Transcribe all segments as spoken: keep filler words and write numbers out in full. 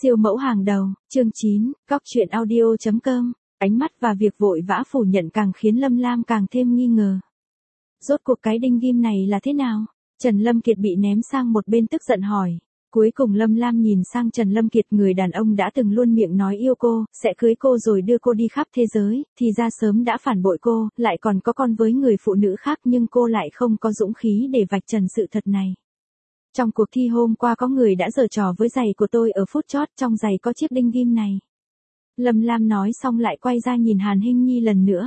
Siêu mẫu hàng đầu, chương chín, góc truyện audio chấm com, ánh mắt và việc vội vã phủ nhận càng khiến Lâm Lam càng thêm nghi ngờ. Rốt cuộc cái đinh ghim này là thế nào? Trần Lâm Kiệt bị ném sang một bên tức giận hỏi. Cuối cùng Lâm Lam nhìn sang Trần Lâm Kiệt, người đàn ông đã từng luôn miệng nói yêu cô, sẽ cưới cô rồi đưa cô đi khắp thế giới, thì ra sớm đã phản bội cô, lại còn có con với người phụ nữ khác, nhưng cô lại không có dũng khí để vạch trần sự thật này. Trong cuộc thi hôm qua có người đã giở trò với giày của tôi ở phút chót, trong giày có chiếc đinh ghim này. Lâm Lam nói xong lại quay ra nhìn Hàn Hinh Nhi lần nữa.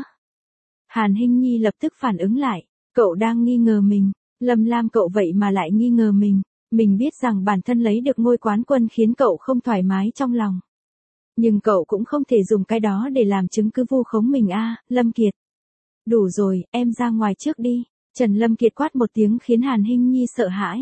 Hàn Hinh Nhi lập tức phản ứng lại, cậu đang nghi ngờ mình. Lâm Lam, cậu vậy mà lại nghi ngờ mình. Mình biết rằng bản thân lấy được ngôi quán quân khiến cậu không thoải mái trong lòng. Nhưng cậu cũng không thể dùng cái đó để làm chứng cứ vu khống mình a, à, Lâm Kiệt. Đủ rồi, em ra ngoài trước đi. Trần Lâm Kiệt quát một tiếng khiến Hàn Hinh Nhi sợ hãi.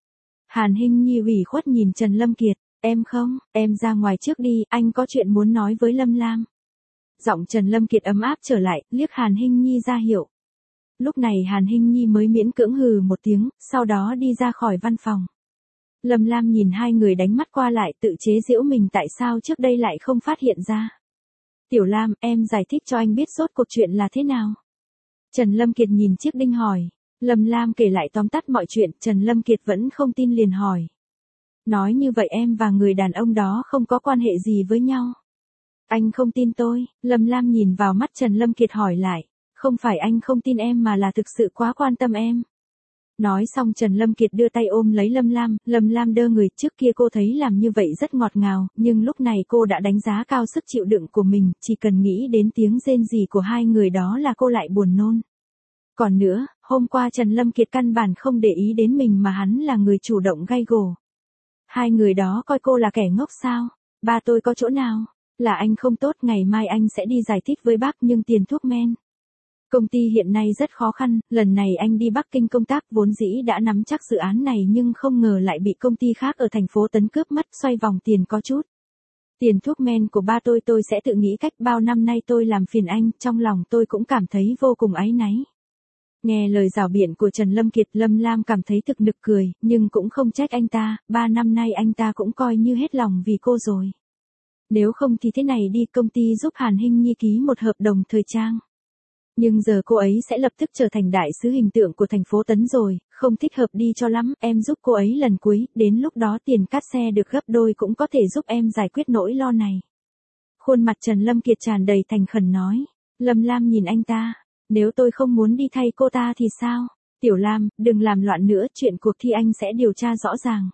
Hàn Hinh Nhi ủy khuất nhìn Trần Lâm Kiệt, em không, em ra ngoài trước đi, anh có chuyện muốn nói với Lâm Lam. Giọng Trần Lâm Kiệt ấm áp trở lại, liếc Hàn Hinh Nhi ra hiệu. Lúc này Hàn Hinh Nhi mới miễn cưỡng hừ một tiếng, sau đó đi ra khỏi văn phòng. Lâm Lam nhìn hai người đánh mắt qua lại, tự chế giễu mình tại sao trước đây lại không phát hiện ra. Tiểu Lam, em giải thích cho anh biết rốt cuộc chuyện là thế nào. Trần Lâm Kiệt nhìn chiếc đinh hỏi. Lâm Lam kể lại tóm tắt mọi chuyện, Trần Lâm Kiệt vẫn không tin liền hỏi. Nói như vậy em và người đàn ông đó không có quan hệ gì với nhau. Anh không tin tôi, Lâm Lam nhìn vào mắt Trần Lâm Kiệt hỏi lại. Không phải anh không tin em mà là thực sự quá quan tâm em. Nói xong Trần Lâm Kiệt đưa tay ôm lấy Lâm Lam, Lâm Lam đơ người, trước kia cô thấy làm như vậy rất ngọt ngào, nhưng lúc này cô đã đánh giá cao sức chịu đựng của mình, chỉ cần nghĩ đến tiếng rên rỉ của hai người đó là cô lại buồn nôn. Còn nữa, hôm qua Trần Lâm Kiệt căn bản không để ý đến mình mà hắn là người chủ động gay gổ. Hai người đó coi cô là kẻ ngốc sao? Ba tôi có chỗ nào? Là anh không tốt, ngày mai anh sẽ đi giải thích với bác, nhưng tiền thuốc men. Công ty hiện nay rất khó khăn, lần này anh đi Bắc Kinh công tác vốn dĩ đã nắm chắc dự án này nhưng không ngờ lại bị công ty khác ở thành phố Tấn cướp mất, xoay vòng tiền có chút. Tiền thuốc men của ba tôi tôi sẽ tự nghĩ cách, bao năm nay tôi làm phiền anh, trong lòng tôi cũng cảm thấy vô cùng áy náy. Nghe lời rảo biện của Trần Lâm Kiệt, Lâm Lam cảm thấy thực nực cười, nhưng cũng không trách anh ta, ba năm nay anh ta cũng coi như hết lòng vì cô rồi. Nếu không thì thế này đi, công ty giúp Hàn Hinh Nhi ký một hợp đồng thời trang. Nhưng giờ cô ấy sẽ lập tức trở thành đại sứ hình tượng của thành phố Tấn rồi, không thích hợp đi cho lắm, em giúp cô ấy lần cuối, đến lúc đó tiền cát xe được gấp đôi cũng có thể giúp em giải quyết nỗi lo này. Khuôn mặt Trần Lâm Kiệt tràn đầy thành khẩn nói. Lâm Lam nhìn anh ta. Nếu tôi không muốn đi thay cô ta thì sao? Tiểu Lam, đừng làm loạn nữa, chuyện cuộc thi anh sẽ điều tra rõ ràng.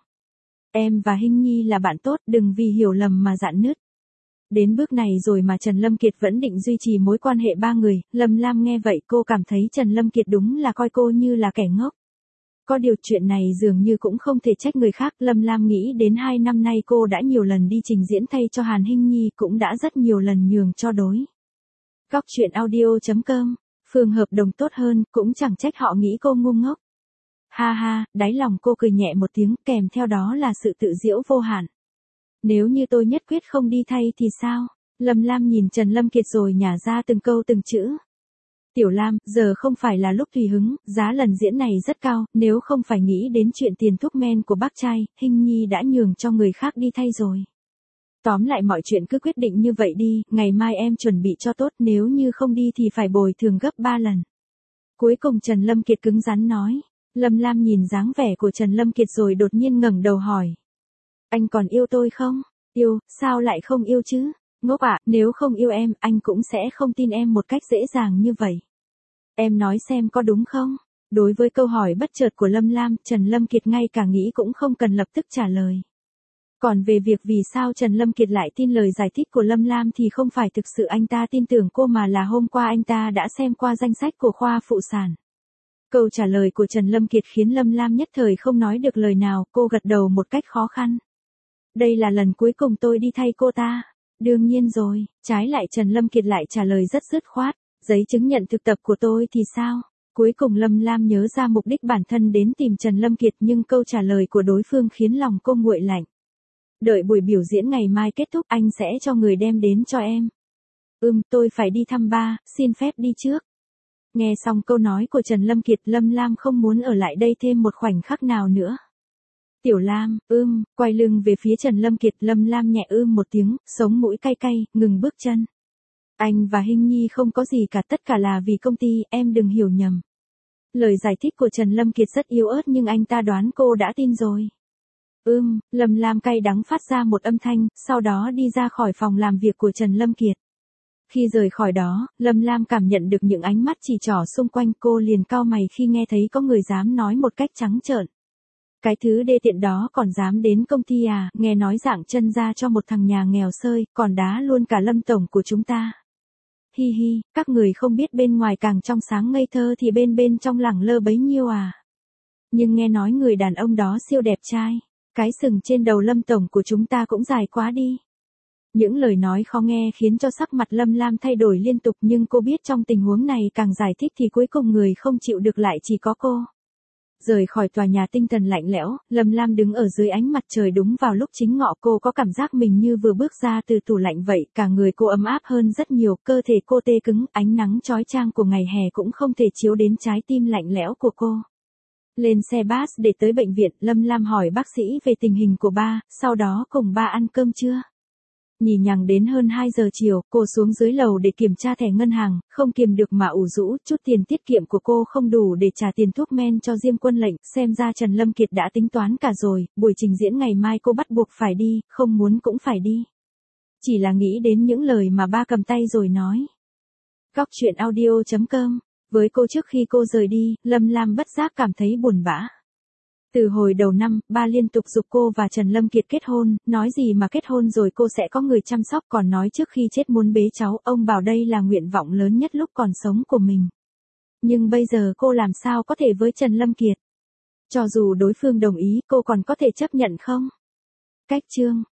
Em và Hinh Nhi là bạn tốt, đừng vì hiểu lầm mà rạn nứt. Đến bước này rồi mà Trần Lâm Kiệt vẫn định duy trì mối quan hệ ba người, Lâm Lam nghe vậy cô cảm thấy Trần Lâm Kiệt đúng là coi cô như là kẻ ngốc. Có điều chuyện này dường như cũng không thể trách người khác, Lâm Lam nghĩ đến hai năm nay cô đã nhiều lần đi trình diễn thay cho Hàn Hinh Nhi, cũng đã rất nhiều lần nhường cho đối. Góc truyện audio chấm com, Phương hợp đồng tốt hơn, cũng chẳng trách họ nghĩ cô ngu ngốc. Ha ha, đáy lòng cô cười nhẹ một tiếng, kèm theo đó là sự tự giễu vô hạn. Nếu như tôi nhất quyết không đi thay thì sao? Lâm Lam nhìn Trần Lâm Kiệt rồi nhả ra từng câu từng chữ. Tiểu Lam, giờ không phải là lúc tùy hứng, giá lần diễn này rất cao, nếu không phải nghĩ đến chuyện tiền thuốc men của bác trai, Hinh Nhi đã nhường cho người khác đi thay rồi. Tóm lại mọi chuyện cứ quyết định như vậy đi, ngày mai em chuẩn bị cho tốt, nếu như không đi thì phải bồi thường gấp ba lần. Cuối cùng Trần Lâm Kiệt cứng rắn nói. Lâm Lam nhìn dáng vẻ của Trần Lâm Kiệt rồi đột nhiên ngẩng đầu hỏi. Anh còn yêu tôi không? Yêu, sao lại không yêu chứ? Ngốc ạ, nếu không yêu em, anh cũng sẽ không tin em một cách dễ dàng như vậy. Em nói xem có đúng không? Đối với câu hỏi bất chợt của Lâm Lam, Trần Lâm Kiệt ngay cả nghĩ cũng không cần lập tức trả lời. Còn về việc vì sao Trần Lâm Kiệt lại tin lời giải thích của Lâm Lam thì không phải thực sự anh ta tin tưởng cô mà là hôm qua anh ta đã xem qua danh sách của khoa phụ sản. Câu trả lời của Trần Lâm Kiệt khiến Lâm Lam nhất thời không nói được lời nào, cô gật đầu một cách khó khăn. Đây là lần cuối cùng tôi đi thay cô ta. Đương nhiên rồi, trái lại Trần Lâm Kiệt lại trả lời rất dứt khoát. Giấy chứng nhận thực tập của tôi thì sao? Cuối cùng Lâm Lam nhớ ra mục đích bản thân đến tìm Trần Lâm Kiệt, nhưng câu trả lời của đối phương khiến lòng cô nguội lạnh. Đợi buổi biểu diễn ngày mai kết thúc anh sẽ cho người đem đến cho em. Ừm, tôi phải đi thăm ba, xin phép đi trước. Nghe xong câu nói của Trần Lâm Kiệt, Lâm Lam không muốn ở lại đây thêm một khoảnh khắc nào nữa. Tiểu Lam, ưm, quay lưng về phía Trần Lâm Kiệt, Lâm Lam nhẹ ưm một tiếng, sống mũi cay cay, ngừng bước chân. Anh và Hinh Nhi không có gì cả, tất cả là vì công ty, em đừng hiểu nhầm. Lời giải thích của Trần Lâm Kiệt rất yếu ớt nhưng anh ta đoán cô đã tin rồi. Ưm, Lâm Lam cay đắng phát ra một âm thanh, sau đó đi ra khỏi phòng làm việc của Trần Lâm Kiệt. Khi rời khỏi đó, Lâm Lam cảm nhận được những ánh mắt chỉ trỏ xung quanh, cô liền cau mày khi nghe thấy có người dám nói một cách trắng trợn. Cái thứ đê tiện đó còn dám đến công ty à, nghe nói dạng chân ra cho một thằng nhà nghèo sơi, còn đá luôn cả Lâm tổng của chúng ta. Hi hi, các người không biết bên ngoài càng trong sáng ngây thơ thì bên bên trong lẳng lơ bấy nhiêu à. Nhưng nghe nói người đàn ông đó siêu đẹp trai, cái sừng trên đầu Lâm tổng của chúng ta cũng dài quá đi. Những lời nói khó nghe khiến cho sắc mặt Lâm Lam thay đổi liên tục, nhưng cô biết trong tình huống này càng giải thích thì cuối cùng người không chịu được lại chỉ có cô. Rời khỏi tòa nhà tinh thần lạnh lẽo, Lâm Lam đứng ở dưới ánh mặt trời đúng vào lúc chính ngọ, cô có cảm giác mình như vừa bước ra từ tủ lạnh vậy, cả người cô ấm áp hơn rất nhiều, cơ thể cô tê cứng, ánh nắng chói chang của ngày hè cũng không thể chiếu đến trái tim lạnh lẽo của cô. Lên xe bus để tới bệnh viện, Lâm Lam hỏi bác sĩ về tình hình của ba, sau đó cùng ba ăn cơm trưa. Nhì nhằng đến hơn hai giờ chiều, cô xuống dưới lầu để kiểm tra thẻ ngân hàng, không kiềm được mà ủ rũ, chút tiền tiết kiệm của cô không đủ để trả tiền thuốc men cho Diêm Quân Lệnh, xem ra Trần Lâm Kiệt đã tính toán cả rồi, buổi trình diễn ngày mai cô bắt buộc phải đi, không muốn cũng phải đi. Chỉ là nghĩ đến những lời mà ba cầm tay rồi nói. Góc truyện audio chấm com, với cô trước khi cô rời đi, Lâm Lam bất giác cảm thấy buồn bã. Từ hồi đầu năm, ba liên tục giục cô và Trần Lâm Kiệt kết hôn, nói gì mà kết hôn rồi cô sẽ có người chăm sóc, còn nói trước khi chết muốn bế cháu, ông bảo đây là nguyện vọng lớn nhất lúc còn sống của mình. Nhưng bây giờ cô làm sao có thể với Trần Lâm Kiệt? Cho dù đối phương đồng ý, cô còn có thể chấp nhận không? Cách chương